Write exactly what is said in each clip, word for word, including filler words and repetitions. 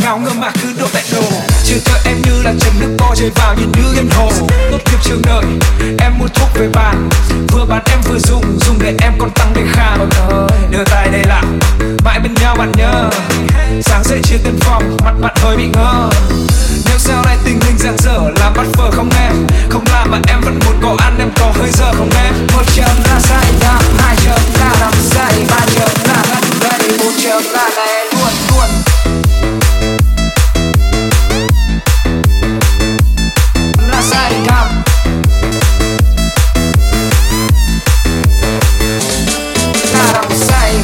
ngáo ngơ mà cứ đổ tại đồ. Chưa chờ em như là chấm nước to chảy vào như như yên hồ. Tốt nghiệp trường đời em mua thuốc về bàn, vừa bán em vừa dùng dùng để em còn tăng đề kháng. Đưa tay đây là mãi bên nhau bạn nhớ. Sáng dậy chia tiền phòng mặt bạn hơi bị ngơ. Nếu sau này tình hình giang dở làm bắt phở không em, không làm mà em vẫn muốn có ăn em có hơi giờ không em. Một chấm là say đắm, hai chấm là đắm say, ba chấm là ngất ngây, bốn chấm là lẻ luôn luôn. Là say đắm, là đắm say.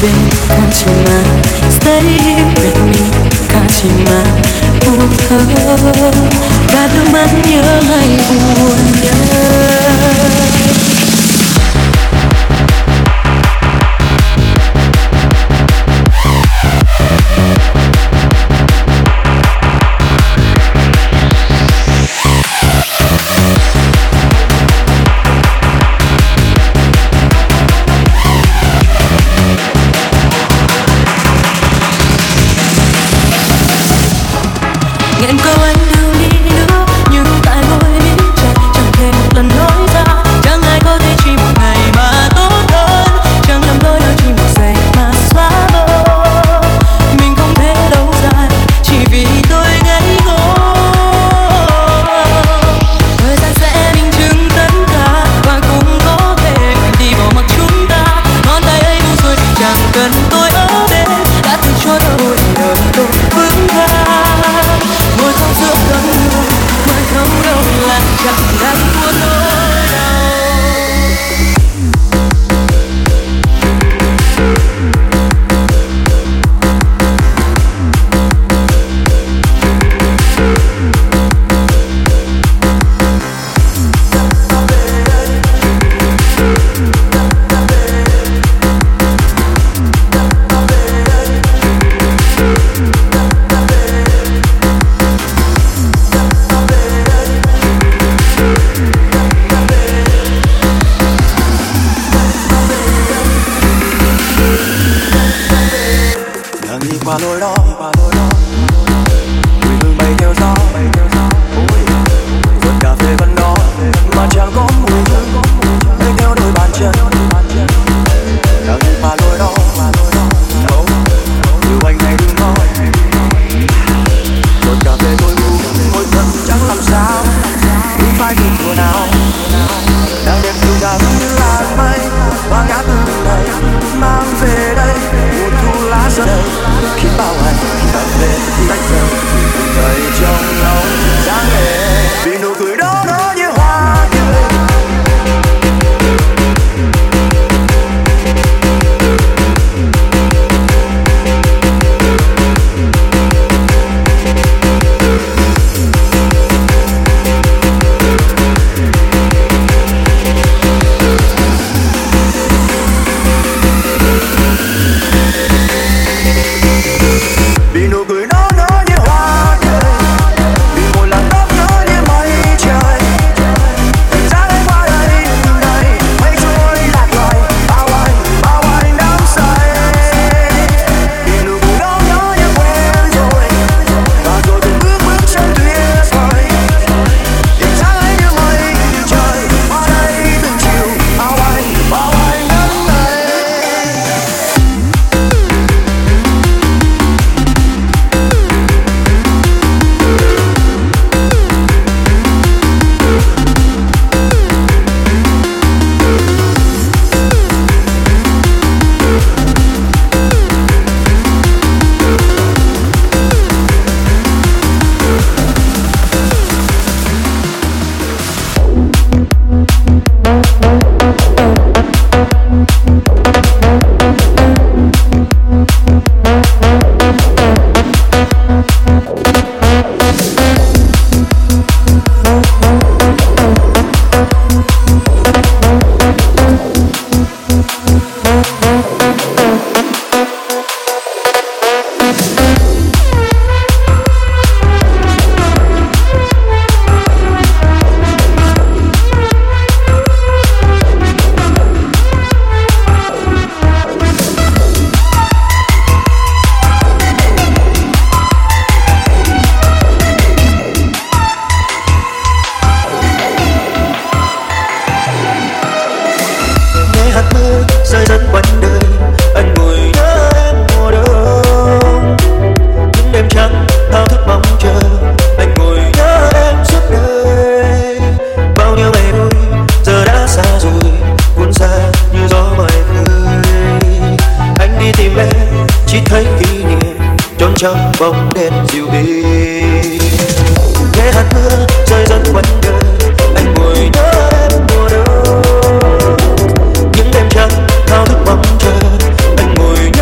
baby, 가지마. Stay here with me, 가지마. 웃어, 가득만 여하이 우냐. Nghẹn câu anh đâu đi nữa, nhưng tại môi miếng chặt chẳng thể một lần nói ra. Chẳng ai có thể chỉ một ngày mà tốt hơn, chẳng làm đôi đôi chỉ một giây mà xóa bờ. Mình không thể lâu dài chỉ vì tôi ngây ngô. Thời gian sẽ minh chứng tất cả và cũng có thể đi bỏ mặc chúng ta. Ngón tay ấy buông xuôi chẳng cần tôi ở bên, đã từng cho tôi đời tôi vững vàng. Ngồi không giữa cơn mưa, mới không đâu là chẳng đang buồn nỗi đau. Qua lối đó, người hương bay theo gió, vườn cà phê vẫn đó mà chẳng có mùi hương theo đôi bàn chân. Đang đi qua lối đó, yêu anh hay đừng nói. Vườn cà phê tôi ngu, ngồi thật chẳng làm sao, cứ phải đi mùa nào. Đang đêm yêu đắm như làn mây, qua ngã tư này mang về đây mùa thu lá rơi đầy. Khi bao ngày cà phê tách rời thời trong nhau sáng lệ vì nụ cười đó nó như hoa tươi. Vì nụ cười đó nó như hoa tươi, vì một làn tóc nó như mây trời. Tình dáng anh qua đây từ đây, mây trôi lạc loài bao anh bao anh đắm say. Vì nụ cười đó nó như quen rồi, và rồi từng bước bước chân tuyệt vời. Tình dáng anh như mây trời, qua đây từng chiều bao anh bao anh đắm say. Hạt mưa rơi rơi quanh đời, anh ngồi nhớ em mùa đông. Những đêm trắng thao thức mong chờ, anh ngồi nhớ em suốt đời. Bao nhiêu ngày vui giờ đã xa rồi, buồn xa như gió ngoài khơi. Anh đi tìm em chỉ thấy kỷ niệm trốn trong bóng đèn dịu êm. Nghe hạt mưa rơi rơi quanh đời, anh ngồi nhớ em mùa đông. Những đêm trắng thao thức mong chờ, anh ngồi nhớ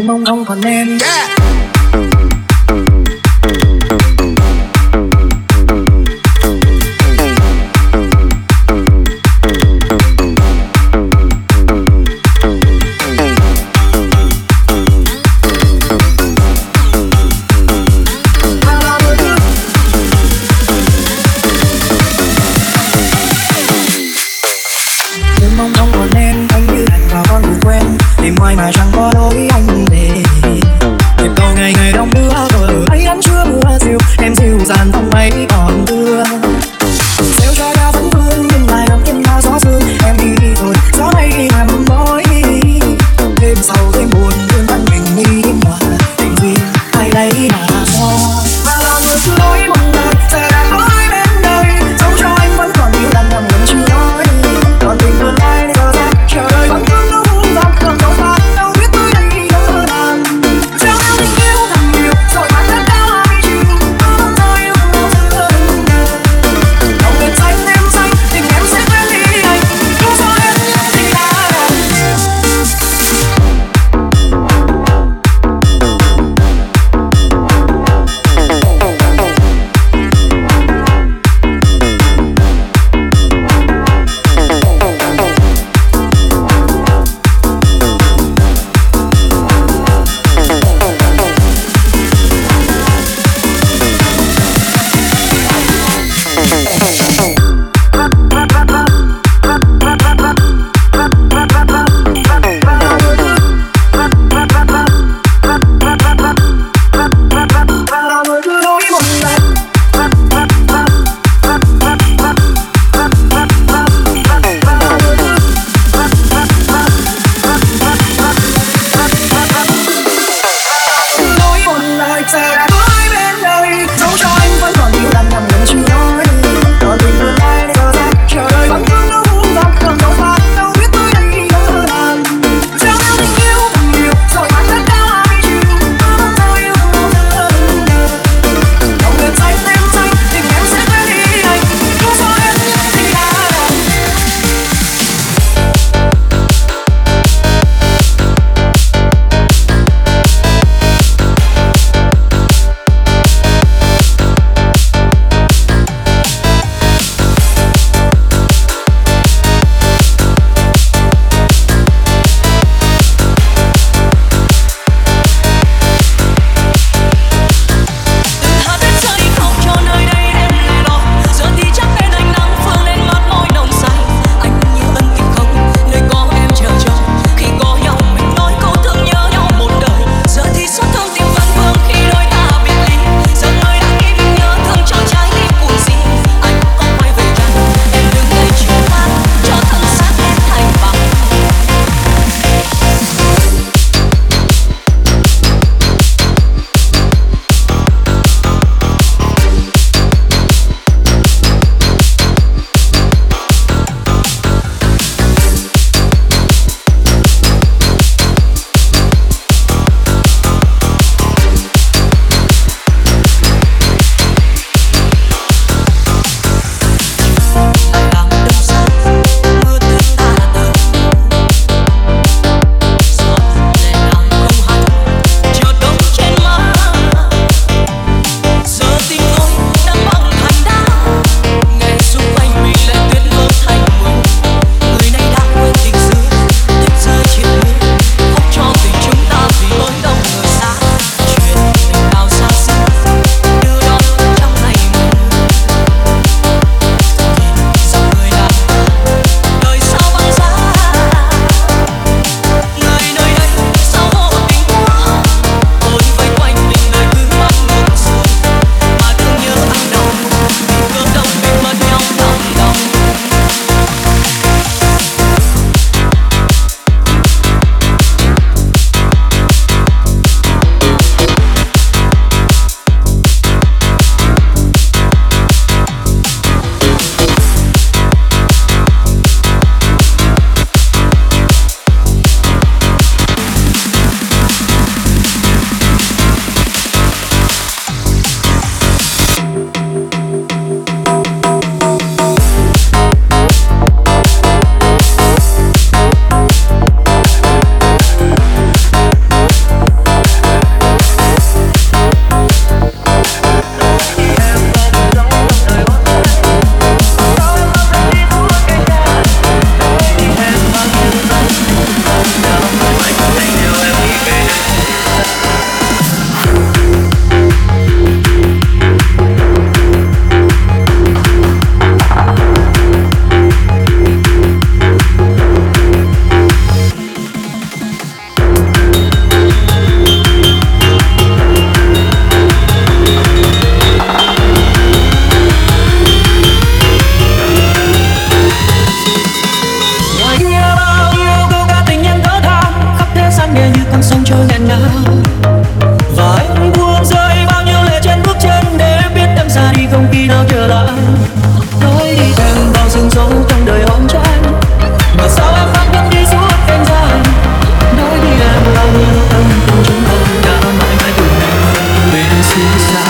đừng mong không còn em. Yeah. Đừng mong không còn em, anh như lạnh vào con ngủ quen. Đêm mai mà chẳng có lối anh về. con sông trôi nghẹn ngào. Và anh buông rơi bao nhiêu lệ trên bước chân để em biết em ra đi không khi nào trở lại. Nói đi em vào rừng dấu trong đời hôn tranh, mà sao em vẫn vẫn đi suốt cánh dài. Nói đi em bao nhiêu tâm tình chúng ta đã mãi mãi cùng nhau bên xứ xa.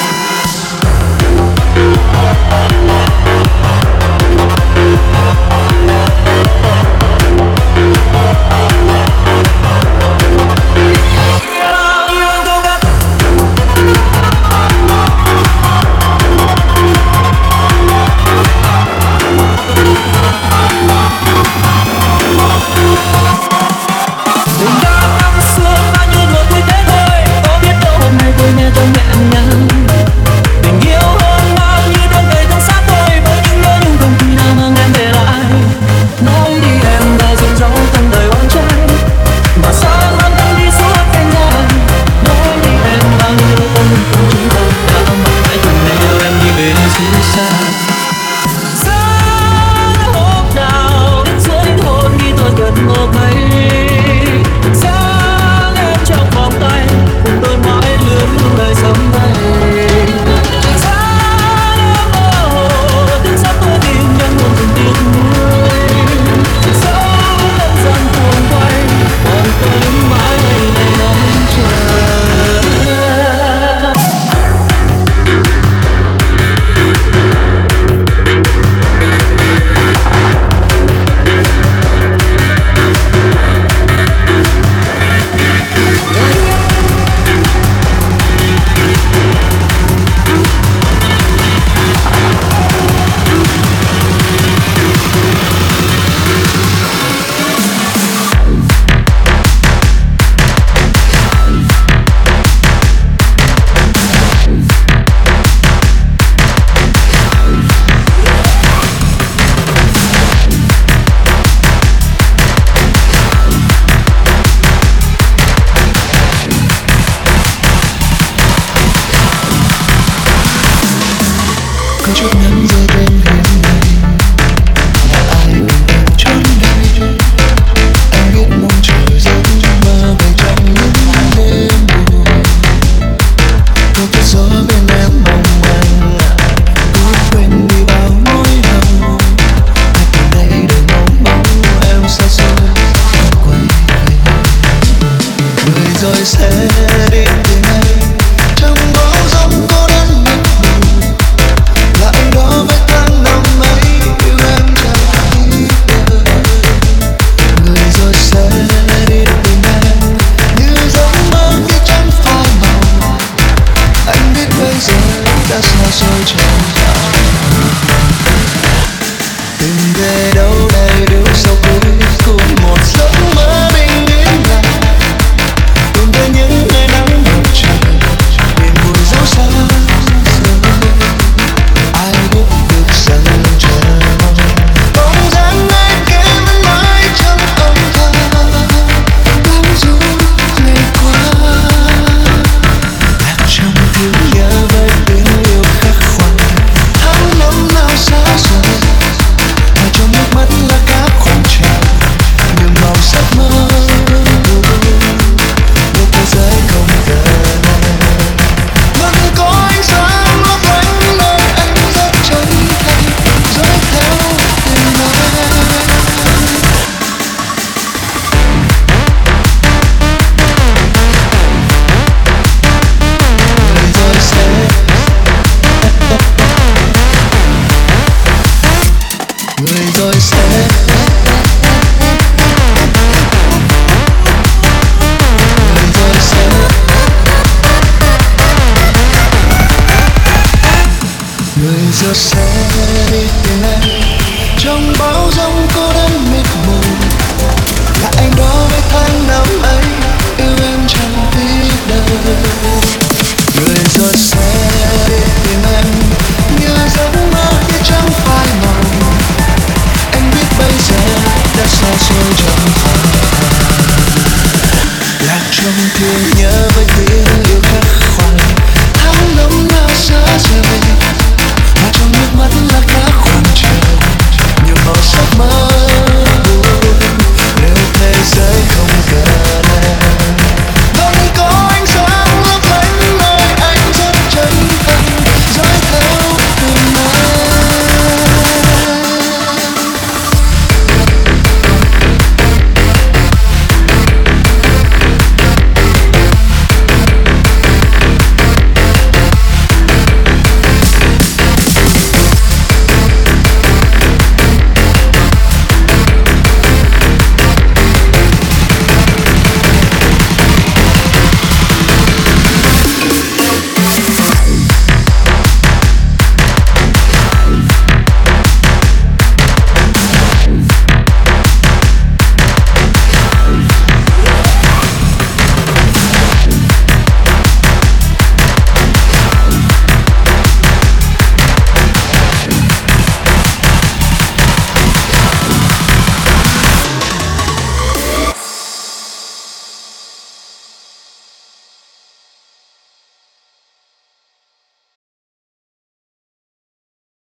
có chút ngắn rơi tên hình này là ai ủng em trốn đây. Anh biết mong trời giấc mơ về trong những đêm buồn, có cái gió bên em mong anh cứ quên đi bao nỗi đau. Ai từ đây để mong bóng em xa xôi quay về người rồi sẽ đi từ nay trong bão giông cô đơn mịt mù. Là anh đó với tháng năm ấy yêu em chẳng biết đời. Người rồi sẽ đi từ nay như giấc mơ khi trăng phai màu. Anh biết bây giờ đã xa xôi chẳng dài. Tìm về đâu đây đứng sau cuối cùng một giấc mơ bình yên lặng. Tìm về những ngày nắng mặt trời biển buồn dấu xa rồi. Ai biết được rằng chờ mong bóng dáng ai kia vẫn mãi trong âm thầm bám ru ngày qua. Lạc trong tiếng nhớ với tiếng yêu khắc khoải tháng năm nào xa rồi. Mà trong nước mắt là các khoảng trào nhiều màu sắc mơ. Một thế giới không giờ này vẫn có ánh sáng lấp lánh nơi anh rất chân thành dõi theo tình anh. Người rồi sẽ người rồi sẽ người rồi sẽ người rồi sẽ